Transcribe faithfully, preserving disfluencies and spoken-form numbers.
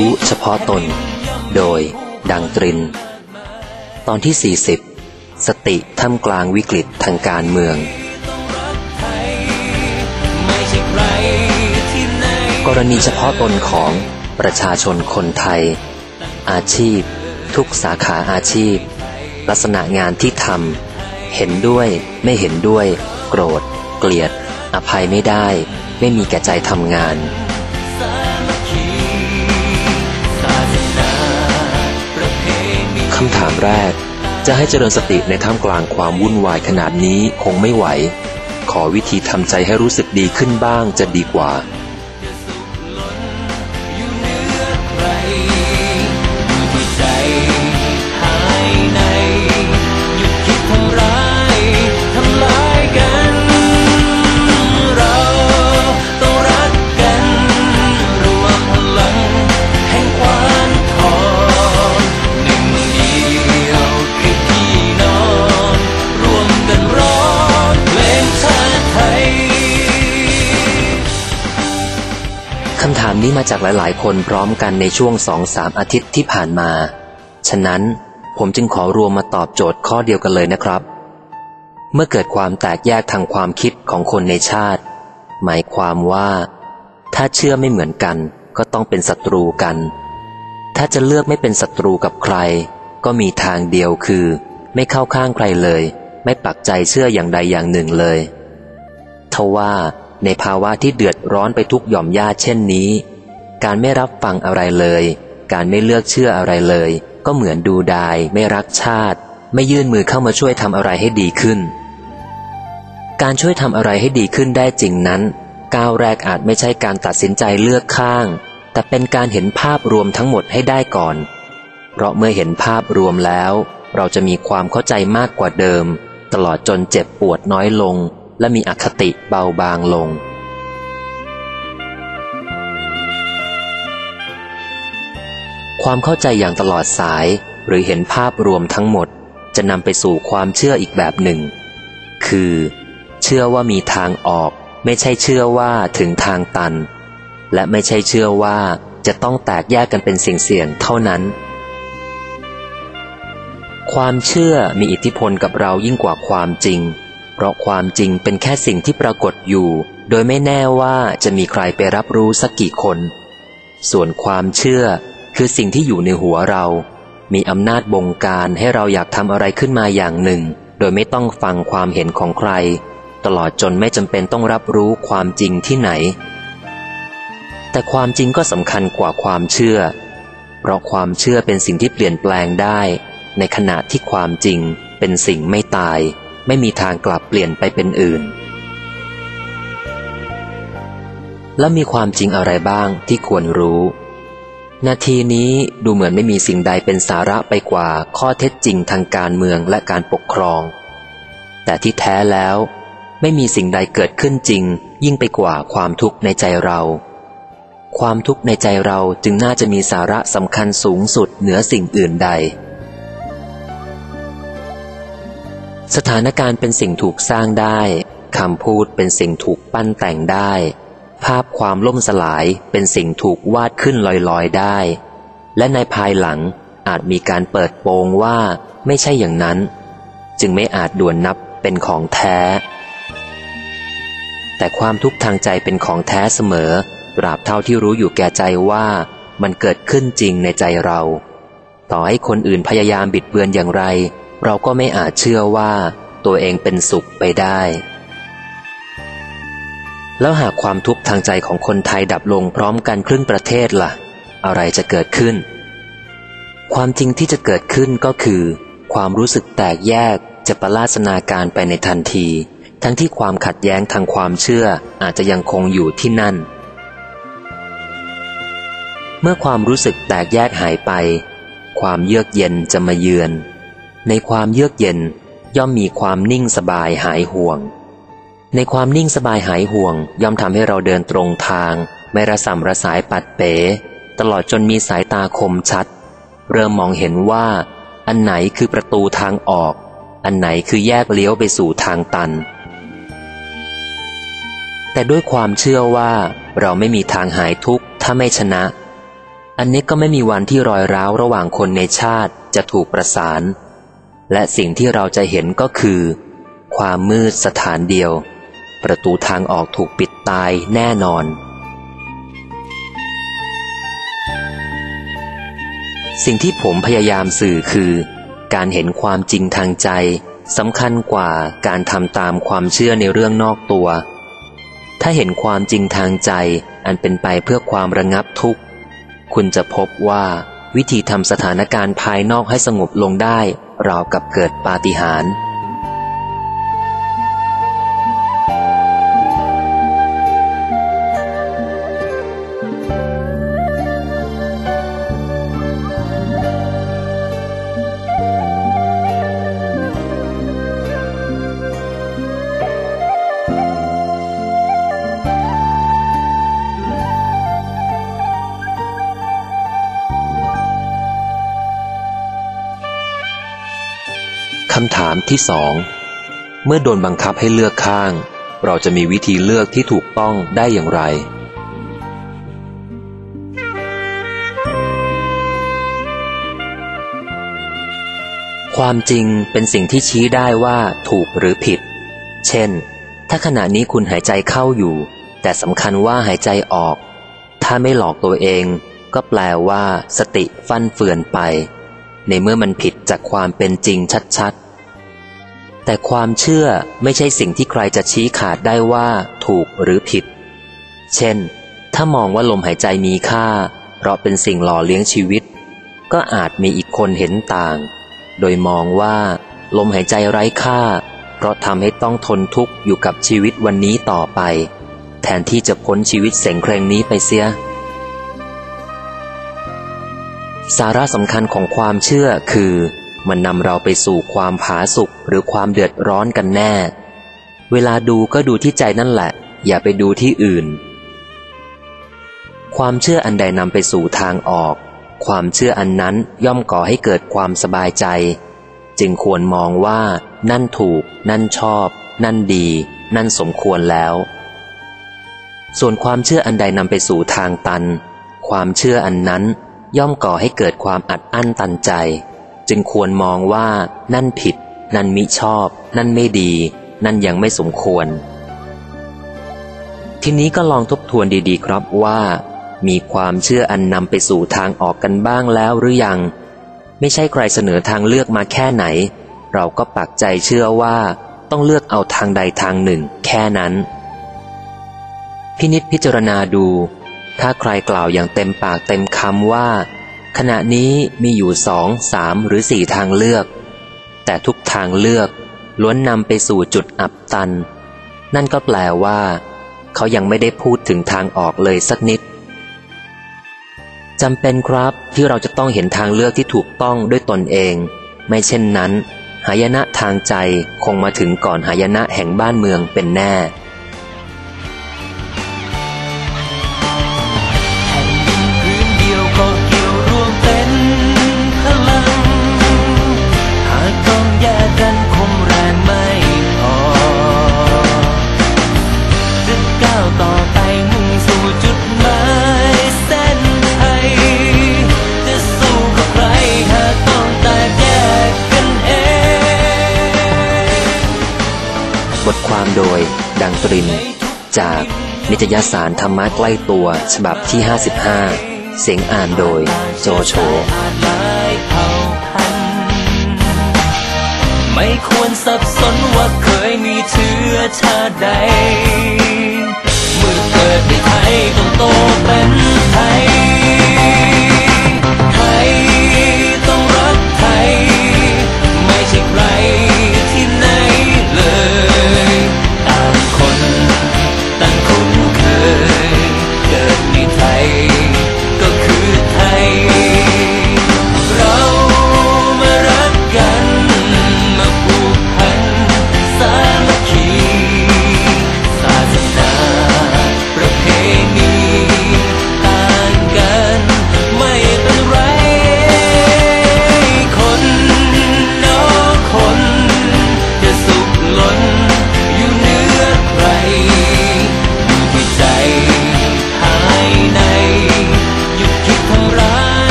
รู้เฉพาะตนโดยดังตรินตอนที่สี่สิบสติท่ามกลางวิกฤตทางการเมืองกรณีเฉพาะตนของประชาชนคนไทยอาชีพทุกสาขาอาชีพลักษณะงานที่ทำเห็นด้วยไม่เห็นด้วยโกรธเกลียดอภัยไม่ได้ไม่มีแก่ใจทำงานคำถามแรกจะให้เจริญสติในท่ามกลางความวุ่นวายขนาดนี้คงไม่ไหวขอวิธีทำใจให้รู้สึกดีขึ้นบ้างจะดีกว่าคำถามนี้มาจากหลายๆคนพร้อมกันในช่วง สองถึงสาม อาทิตย์ที่ผ่านมาฉะนั้นผมจึงขอรวมมาตอบโจทย์ข้อเดียวกันเลยนะครับเมื่อเกิดความแตกแยกทางความคิดของคนในชาติหมายความว่าถ้าเชื่อไม่เหมือนกันก็ต้องเป็นศัตรูกันถ้าจะเลือกไม่เป็นศัตรูกับใครก็มีทางเดียวคือไม่เข้าข้างใครเลยไม่ปักใจเชื่ออย่างใดอย่างหนึ่งเลยทว่าในภาวะที่เดือดร้อนไปทุกหย่อมหญ้าเช่นนี้การไม่รับฟังอะไรเลยการไม่เลือกเชื่ออะไรเลยก็เหมือนดูดายไม่รักชาติไม่ยื่นมือเข้ามาช่วยทำอะไรให้ดีขึ้นการช่วยทำอะไรให้ดีขึ้นได้จริงนั้นก้าวแรกอาจไม่ใช่การตัดสินใจเลือกข้างแต่เป็นการเห็นภาพรวมทั้งหมดให้ได้ก่อนเพราะเมื่อเห็นภาพรวมแล้วเราจะมีความเข้าใจมากกว่าเดิมตลอดจนเจ็บปวดน้อยลงและมีอคติเบาบางลงความเข้าใจอย่างตลอดสายหรือเห็นภาพรวมทั้งหมดจะนำไปสู่ความเชื่ออีกแบบหนึ่งคือเชื่อว่ามีทางออกไม่ใช่เชื่อว่าถึงทางตันและไม่ใช่เชื่อว่าจะต้องแตกแยกกันเป็นเสี่ยงๆเท่านั้นความเชื่อมีอิทธิพลกับเรายิ่งกว่าความจริงเพราะความจริงเป็นแค่สิ่งที่ปรากฏอยู่โดยไม่แน่ว่าจะมีใครไปรับรู้สักกี่คนส่วนความเชื่อคือสิ่งที่อยู่ในหัวเรามีอำนาจบงการให้เราอยากทำอะไรขึ้นมาอย่างหนึ่งโดยไม่ต้องฟังความเห็นของใครตลอดจนไม่จำเป็นต้องรับรู้ความจริงที่ไหนแต่ความจริงก็สำคัญกว่าความเชื่อเพราะความเชื่อเป็นสิ่งที่เปลี่ยนแปลงได้ในขณะที่ความจริงเป็นสิ่งไม่ตายไม่มีทางกลับเปลี่ยนไปเป็นอื่นและมีความจริงอะไรบ้างที่ควรรู้นาทีนี้ดูเหมือนไม่มีสิ่งใดเป็นสาระไปกว่าข้อเท็จจริงทางการเมืองและการปกครองแต่ที่แท้แล้วไม่มีสิ่งใดเกิดขึ้นจริงยิ่งไปกว่าความทุกข์ในใจเราความทุกข์ในใจเราจึงน่าจะมีสาระสำคัญสูงสุดเหนือสิ่งอื่นใดสถานการณ์เป็นสิ่งถูกสร้างได้คำพูดเป็นสิ่งถูกปั้นแต่งได้ภาพความล่มสลายเป็นสิ่งถูกวาดขึ้นลอยๆได้และในภายหลังอาจมีการเปิดโปงว่าไม่ใช่อย่างนั้นจึงไม่อาจด่วนนับเป็นของแท้แต่ความทุกข์ทางใจเป็นของแท้เสมอตราบเท่าที่รู้อยู่แก่ใจว่ามันเกิดขึ้นจริงในใจเราต่อให้คนอื่นพยายามบิดเบือนอย่างไรเราก็ไม่อาจเชื่อว่าตัวเองเป็นสุขไปได้แล้วหากความทุกข์ทางใจของคนไทยดับลงพร้อมกันครึ่งประเทศล่ะอะไรจะเกิดขึ้นความจริงที่จะเกิดขึ้นก็คือความรู้สึกแตกแยกจะประลาสนาการไปในทันทีทั้งที่ความขัดแย้งทางความเชื่ออาจจะยังคงอยู่ที่นั่นเมื่อความรู้สึกแตกแยกหายไปความเยือกเย็นจะมาเยือนในความเยือกเย็นย่อมมีความนิ่งสบายหายห่วงในความนิ่งสบายหายห่วงย่อมทำให้เราเดินตรงทางไม่ระส่ำระสายปัดเป๋ตลอดจนมีสายตาคมชัดเริ่มมองเห็นว่าอันไหนคือประตูทางออกอันไหนคือแยกเลี้ยวไปสู่ทางตันแต่ด้วยความเชื่อว่าเราไม่มีทางหายทุกข์ถ้าไม่ชนะอันนี้ก็ไม่มีวันที่รอยร้าวระหว่างคนในชาติจะถูกประสานและสิ่งที่เราจะเห็นก็คือความมืดสถานเดียวประตูทางออกถูกปิดตายแน่นอนสิ่งที่ผมพยายามสื่อคือการเห็นความจริงทางใจสำคัญกว่าการทำตามความเชื่อในเรื่องนอกตัวถ้าเห็นความจริงทางใจอันเป็นไปเพื่อความระงับทุกข์คุณจะพบว่าวิธีทำสถานการณ์ภายนอกให้สงบลงได้ราวกับเกิดปาฏิหาริย์คำถามที่สองเมื่อโดนบังคับให้เลือกข้างเราจะมีวิธีเลือกที่ถูกต้องได้อย่างไรความจริงเป็นสิ่งที่ชี้ได้ว่าถูกหรือผิดเช่นถ้าขณะนี้คุณหายใจเข้าอยู่แต่สำคัญว่าหายใจออกถ้าไม่หลอกตัวเองก็แปลว่าสติฟั่นเฟือนไปในเมื่อมันผิดจากความเป็นจริงชัดๆแต่ความเชื่อไม่ใช่สิ่งที่ใครจะชี้ขาดได้ว่าถูกหรือผิดเช่นถ้ามองว่าลมหายใจมีค่าเพราะเป็นสิ่งหล่อเลี้ยงชีวิตก็อาจมีอีกคนเห็นต่างโดยมองว่าลมหายใจไร้ค่าเพราะทำให้ต้องทนทุกข์อยู่กับชีวิตวันนี้ต่อไปแทนที่จะพ้นชีวิตเสงเครงนี้ไปเสียสาระสำคัญของความเชื่อคือมันนำเราไปสู่ความผาสุกหรือความเดือดร้อนกันแน่เวลาดูก็ดูที่ใจนั่นแหละอย่าไปดูที่อื่นความเชื่ออันใดนำไปสู่ทางออกความเชื่ออันนั้นย่อมก่อให้เกิดความสบายใจจึงควรมองว่านั่นถูกนั่นชอบนั่นดีนั่นสมควรแล้วส่วนความเชื่ออันใดนำไปสู่ทางตันความเชื่ออันนั้นย่อมก่อให้เกิดความอัดอั้นตันใจจึงควรมองว่านั่นผิดนั่นมิชอบนั่นไม่ดีนั่นยังไม่สมควรทีนี้ก็ลองทบทวนดีๆครับว่ามีความเชื่ออันนำไปสู่ทางออกกันบ้างแล้วหรือยังไม่ใช่ใครเสนอทางเลือกมาแค่ไหนเราก็ปักใจเชื่อว่าต้องเลือกเอาทางใดทางหนึ่งแค่นั้นพินิจพิจารณาดูถ้าใครกล่าวอย่างเต็มปากเต็มคำว่าขณะนี้มีอยู่สองสามหรือสี่ทางเลือกแต่ทุกทางเลือกล้วนนำไปสู่จุดอับตันนั่นก็แปลว่าเขายังไม่ได้พูดถึงทางออกเลยสักนิดจำเป็นครับที่เราจะต้องเห็นทางเลือกที่ถูกต้องด้วยตนเองไม่เช่นนั้นหายนะทางใจคงมาถึงก่อนหายนะแห่งบ้านเมืองเป็นแน่บทความโดยดังตรินจากนิตยสารธรรมะใกล้ตัวฉบับที่ห้าสิบห้าเสียงอ่านโดยโจโฉไม่ควรสับสนว่าเคยมีเชื้อชาติใดเมื่อเกิดในไทยต้องโตเป็นไทย